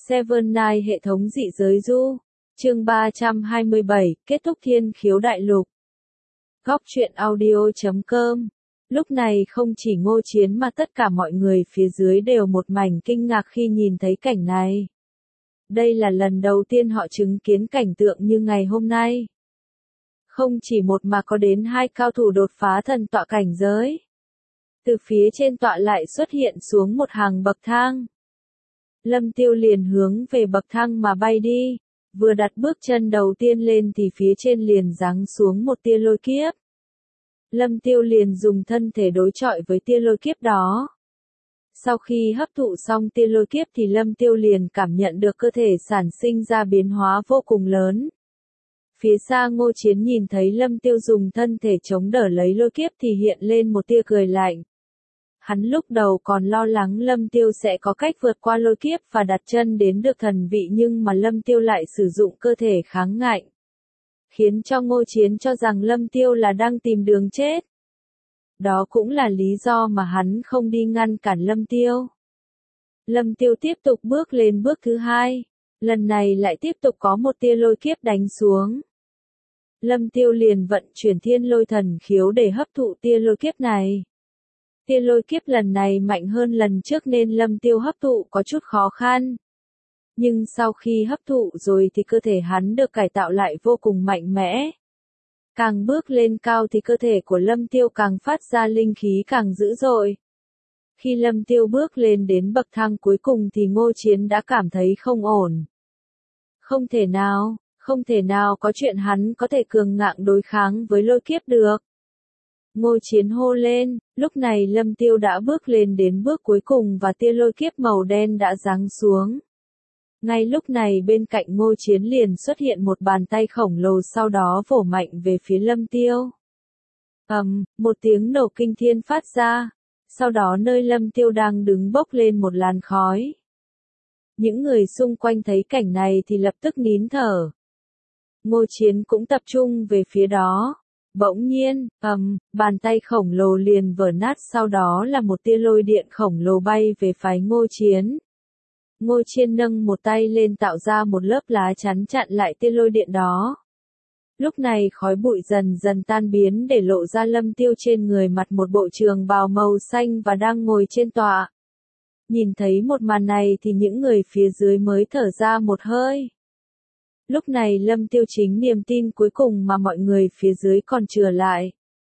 Seven Night hệ thống dị giới du. Chương 327, kết thúc Thiên Khiếu Đại Lục. Góc truyện audio.com. Lúc này không chỉ Ngô Chiến mà tất cả mọi người phía dưới đều một mảnh kinh ngạc khi nhìn thấy cảnh này. Đây là lần đầu tiên họ chứng kiến cảnh tượng như ngày hôm nay. Không chỉ một mà có đến hai cao thủ đột phá thần tọa cảnh giới. Từ phía trên tọa lại xuất hiện xuống một hàng bậc thang. Lâm Tiêu liền hướng về bậc thang mà bay đi, vừa đặt bước chân đầu tiên lên thì phía trên liền giáng xuống một tia lôi kiếp. Lâm Tiêu liền dùng thân thể đối chọi với tia lôi kiếp đó. Sau khi hấp thụ xong tia lôi kiếp thì Lâm Tiêu liền cảm nhận được cơ thể sản sinh ra biến hóa vô cùng lớn. Phía xa Ngô Chiến nhìn thấy Lâm Tiêu dùng thân thể chống đỡ lấy lôi kiếp thì hiện lên một tia cười lạnh. Hắn lúc đầu còn lo lắng Lâm Tiêu sẽ có cách vượt qua lôi kiếp và đặt chân đến được thần vị nhưng mà Lâm Tiêu lại sử dụng cơ thể kháng ngạnh. Khiến cho Ngô Chiến cho rằng Lâm Tiêu là đang tìm đường chết. Đó cũng là lý do mà hắn không đi ngăn cản Lâm Tiêu. Lâm Tiêu tiếp tục bước lên bước thứ hai. Lần này lại tiếp tục có một tia lôi kiếp đánh xuống. Lâm Tiêu liền vận chuyển thiên lôi thần khiếu để hấp thụ tia lôi kiếp này. Tia lôi kiếp lần này mạnh hơn lần trước nên Lâm Tiêu hấp thụ có chút khó khăn. Nhưng sau khi hấp thụ rồi thì cơ thể hắn được cải tạo lại vô cùng mạnh mẽ. Càng bước lên cao thì cơ thể của Lâm Tiêu càng phát ra linh khí càng dữ dội. Khi Lâm Tiêu bước lên đến bậc thang cuối cùng thì Ngô Chiến đã cảm thấy không ổn. Không thể nào có chuyện hắn có thể cường ngạnh đối kháng với lôi kiếp được. Ngô Chiến hô lên, lúc này Lâm Tiêu đã bước lên đến bước cuối cùng và tia lôi kiếp màu đen đã giáng xuống. Ngay lúc này bên cạnh Ngô Chiến liền xuất hiện một bàn tay khổng lồ sau đó vỗ mạnh về phía Lâm Tiêu. Một tiếng nổ kinh thiên phát ra, sau đó nơi Lâm Tiêu đang đứng bốc lên một làn khói. Những người xung quanh thấy cảnh này thì lập tức nín thở. Ngô Chiến cũng tập trung về phía đó. Bỗng nhiên, bàn tay khổng lồ liền vỡ nát sau đó là một tia lôi điện khổng lồ bay về phái Ngô Chiến. Ngô Chiến nâng một tay lên tạo ra một lớp lá chắn chặn lại tia lôi điện đó. Lúc này khói bụi dần dần tan biến để lộ ra Lâm Tiêu trên người mặc một bộ trường bào màu xanh và đang ngồi trên tọa. Nhìn thấy một màn này thì những người phía dưới mới thở ra một hơi. Lúc này Lâm Tiêu chính niềm tin cuối cùng mà mọi người phía dưới còn chừa lại.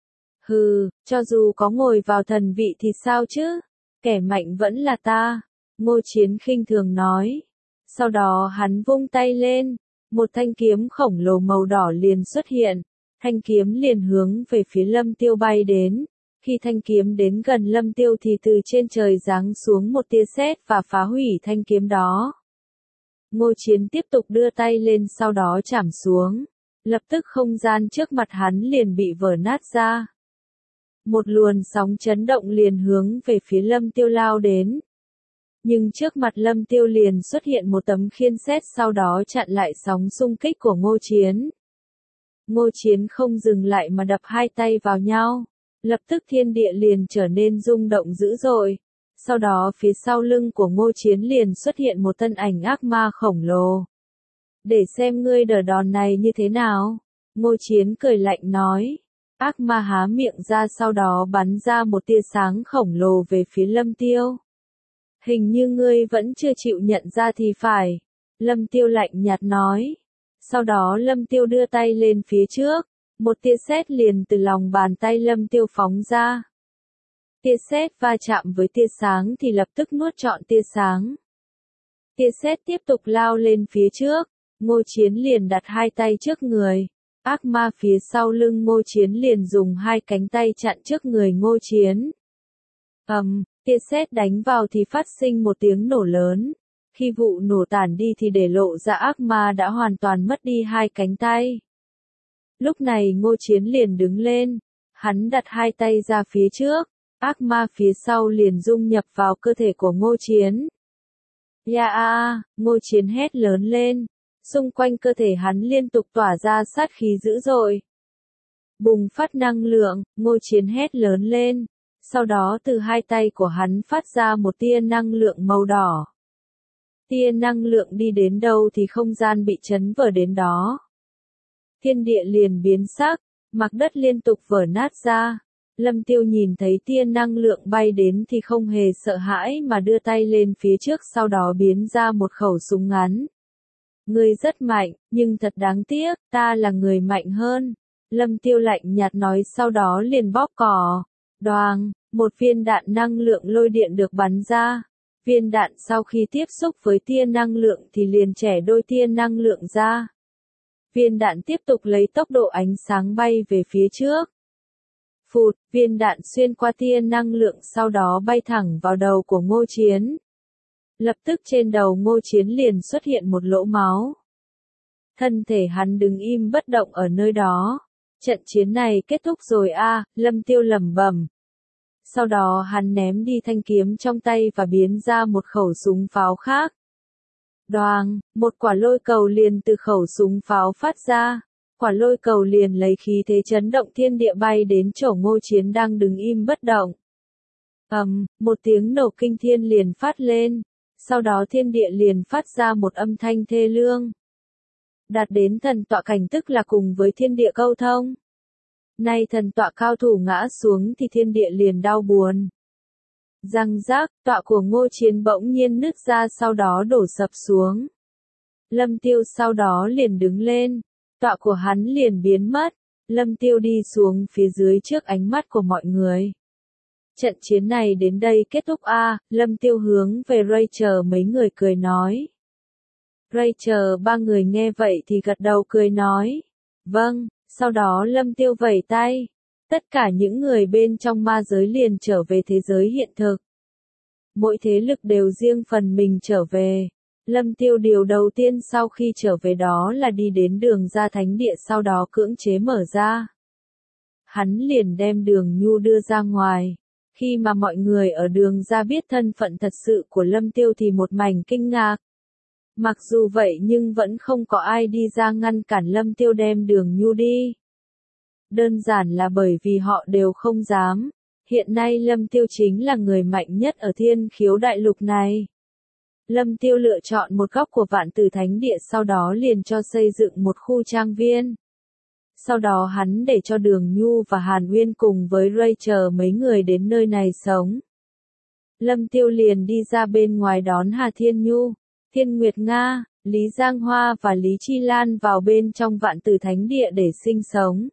Cho dù có ngồi vào thần vị thì sao chứ? Kẻ mạnh vẫn là ta. Ngô Chiến khinh thường nói. Sau đó hắn vung tay lên. Một thanh kiếm khổng lồ màu đỏ liền xuất hiện. Thanh kiếm liền hướng về phía Lâm Tiêu bay đến. Khi thanh kiếm đến gần Lâm Tiêu thì từ trên trời giáng xuống một tia sét và phá hủy thanh kiếm đó. Ngô Chiến tiếp tục đưa tay lên sau đó chạm xuống. Lập tức không gian trước mặt hắn liền bị vỡ nát ra. Một luồng sóng chấn động liền hướng về phía Lâm Tiêu lao đến. Nhưng trước mặt Lâm Tiêu liền xuất hiện một tấm khiên sét sau đó chặn lại sóng xung kích của Ngô Chiến. Ngô Chiến không dừng lại mà đập hai tay vào nhau. Lập tức thiên địa liền trở nên rung động dữ dội. Sau đó phía sau lưng của Ngô Chiến liền xuất hiện một thân ảnh ác ma khổng lồ. Để xem ngươi đỡ đòn này như thế nào. Ngô Chiến cười lạnh nói. Ác ma há miệng ra sau đó bắn ra một tia sáng khổng lồ về phía Lâm Tiêu. Hình như ngươi vẫn chưa chịu nhận ra thì phải. Lâm Tiêu lạnh nhạt nói. Sau đó Lâm Tiêu đưa tay lên phía trước. Một tia sét liền từ lòng bàn tay Lâm Tiêu phóng ra. Tia sét va chạm với tia sáng thì lập tức nuốt trọn tia sáng. Tia sét tiếp tục lao lên phía trước. Ngô Chiến liền đặt hai tay trước người. Ác ma phía sau lưng Ngô Chiến liền dùng hai cánh tay chặn trước người Ngô Chiến. Tia sét đánh vào thì phát sinh một tiếng nổ lớn. Khi vụ nổ tản đi thì để lộ ra ác ma đã hoàn toàn mất đi hai cánh tay. Lúc này Ngô Chiến liền đứng lên. Hắn đặt hai tay ra phía trước. Ác ma phía sau liền dung nhập vào cơ thể của Ngô Chiến. Ngô Chiến hét lớn lên. Xung quanh cơ thể hắn liên tục tỏa ra sát khí dữ dội. Bùng phát năng lượng, Ngô Chiến hét lớn lên. Sau đó từ hai tay của hắn phát ra một tia năng lượng màu đỏ. Tia năng lượng đi đến đâu thì không gian bị chấn vỡ đến đó. Thiên địa liền biến sắc, mặt đất liên tục vỡ nát ra. Lâm Tiêu nhìn thấy tia năng lượng bay đến thì không hề sợ hãi mà đưa tay lên phía trước, sau đó biến ra một khẩu súng ngắn. Ngươi rất mạnh, nhưng thật đáng tiếc, ta là người mạnh hơn. Lâm Tiêu lạnh nhạt nói, sau đó liền bóp cò. Đoàng, một viên đạn năng lượng lôi điện được bắn ra. Viên đạn sau khi tiếp xúc với tia năng lượng thì liền chẻ đôi tia năng lượng ra. Viên đạn tiếp tục lấy tốc độ ánh sáng bay về phía trước. Phụt, viên đạn xuyên qua tia năng lượng sau đó bay thẳng vào đầu của Ngô Chiến. Lập tức trên đầu Ngô Chiến liền xuất hiện một lỗ máu. Thân thể hắn đứng im bất động ở nơi đó. Trận chiến này kết thúc rồi a, Lâm Tiêu lẩm bẩm. Sau đó hắn ném đi thanh kiếm trong tay và biến ra một khẩu súng pháo khác. Đoàng, một quả lôi cầu liền từ khẩu súng pháo phát ra. Quả lôi cầu liền lấy khí thế chấn động thiên địa bay đến chỗ Ngô Chiến đang đứng im bất động. Một tiếng nổ kinh thiên liền phát lên. Sau đó thiên địa liền phát ra một âm thanh thê lương. Đạt đến thần tọa cảnh tức là cùng với thiên địa câu thông. Nay thần tọa cao thủ ngã xuống thì thiên địa liền đau buồn. Răng rác, tọa của Ngô Chiến bỗng nhiên nứt ra sau đó đổ sập xuống. Lâm Tiêu sau đó liền đứng lên, tọa của hắn liền biến mất. Lâm Tiêu đi xuống phía dưới trước ánh mắt của mọi người. Trận chiến này đến đây kết thúc a, Lâm Tiêu hướng về Rachel mấy người cười nói. Rachel ba người nghe vậy thì gật đầu cười nói. Vâng, sau đó Lâm Tiêu vẩy tay. Tất cả những người bên trong ma giới liền trở về thế giới hiện thực. Mỗi thế lực đều riêng phần mình trở về. Lâm Tiêu điều đầu tiên sau khi trở về đó là đi đến đường ra thánh địa, sau đó cưỡng chế mở ra. Hắn liền đem Đường Nhu đưa ra ngoài. Khi mà mọi người ở đường ra biết thân phận thật sự của Lâm Tiêu thì một mảnh kinh ngạc. Mặc dù vậy nhưng vẫn không có ai đi ra ngăn cản Lâm Tiêu đem Đường Nhu đi. Đơn giản là bởi vì họ đều không dám. Hiện nay Lâm Tiêu chính là người mạnh nhất ở Thiên Khiếu Đại Lục này. Lâm Tiêu lựa chọn một góc của Vạn Tử Thánh Địa, sau đó liền cho xây dựng một khu trang viên. Sau đó hắn để cho Đường Nhu và Hàn Uyên cùng với Rachel mấy người đến nơi này sống. Lâm Tiêu liền đi ra bên ngoài đón Hà Thiên Nhu, Thiên Nguyệt Nga, Lý Giang Hoa và Lý Chi Lan vào bên trong Vạn Tử Thánh Địa để sinh sống.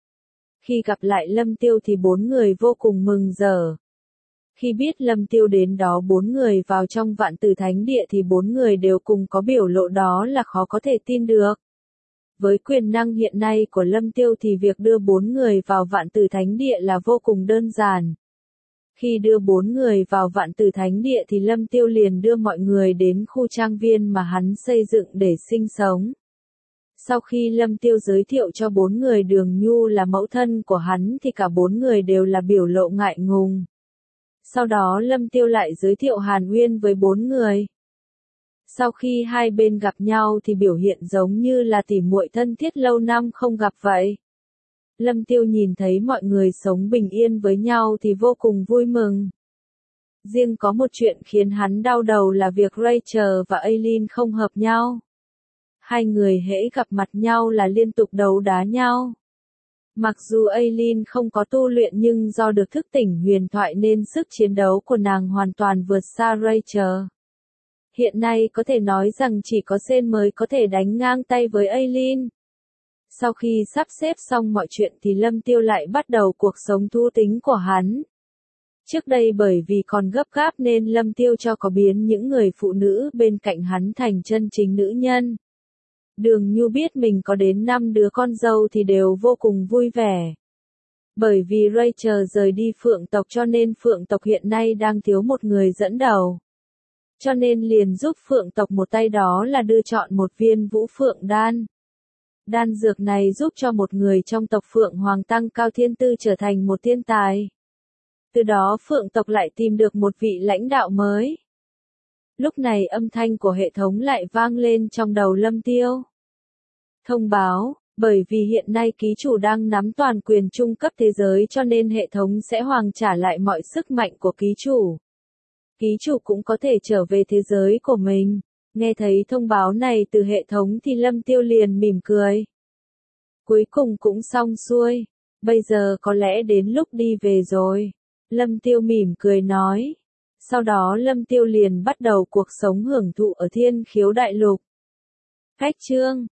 Khi gặp lại Lâm Tiêu thì bốn người vô cùng mừng rỡ. Khi biết Lâm Tiêu đến đó bốn người vào trong Vạn Tử Thánh Địa thì bốn người đều cùng có biểu lộ đó là khó có thể tin được. Với quyền năng hiện nay của Lâm Tiêu thì việc đưa bốn người vào Vạn Tử Thánh Địa là vô cùng đơn giản. Khi đưa bốn người vào Vạn Tử Thánh Địa thì Lâm Tiêu liền đưa mọi người đến khu trang viên mà hắn xây dựng để sinh sống. Sau khi Lâm Tiêu giới thiệu cho bốn người Đường Nhu là mẫu thân của hắn thì cả bốn người đều là biểu lộ ngại ngùng. Sau đó Lâm Tiêu lại giới thiệu Hàn Uyên với bốn người. Sau khi hai bên gặp nhau thì biểu hiện giống như là tỉ muội thân thiết lâu năm không gặp vậy. Lâm Tiêu nhìn thấy mọi người sống bình yên với nhau thì vô cùng vui mừng. Riêng có một chuyện khiến hắn đau đầu là việc Rachel và Aileen không hợp nhau. Hai người hễ gặp mặt nhau là liên tục đấu đá nhau. Mặc dù Aileen không có tu luyện nhưng do được thức tỉnh huyền thoại nên sức chiến đấu của nàng hoàn toàn vượt xa Rachel. Hiện nay có thể nói rằng chỉ có Sen mới có thể đánh ngang tay với Aileen. Sau khi sắp xếp xong mọi chuyện thì Lâm Tiêu lại bắt đầu cuộc sống thú tính của hắn. Trước đây bởi vì còn gấp gáp nên Lâm Tiêu cho có biến những người phụ nữ bên cạnh hắn thành chân chính nữ nhân. Đường Nhu biết mình có đến 5 đứa con dâu thì đều vô cùng vui vẻ. Bởi vì Rachel rời đi Phượng tộc cho nên Phượng tộc hiện nay đang thiếu một người dẫn đầu. Cho nên liền giúp Phượng tộc một tay, đó là đưa chọn một viên Vũ Phượng đan. Đan dược này giúp cho một người trong tộc Phượng Hoàng tăng cao thiên tư trở thành một thiên tài. Từ đó Phượng tộc lại tìm được một vị lãnh đạo mới. Lúc này âm thanh của hệ thống lại vang lên trong đầu Lâm Tiêu. Thông báo, bởi vì hiện nay ký chủ đang nắm toàn quyền trung cấp thế giới cho nên hệ thống sẽ hoàn trả lại mọi sức mạnh của ký chủ. Ký chủ cũng có thể trở về thế giới của mình. Nghe thấy thông báo này từ hệ thống thì Lâm Tiêu liền mỉm cười. Cuối cùng cũng xong xuôi. Bây giờ có lẽ đến lúc đi về rồi. Lâm Tiêu mỉm cười nói. Sau đó Lâm Tiêu liền bắt đầu cuộc sống hưởng thụ ở Thiên Khiếu Đại Lục. Khách chương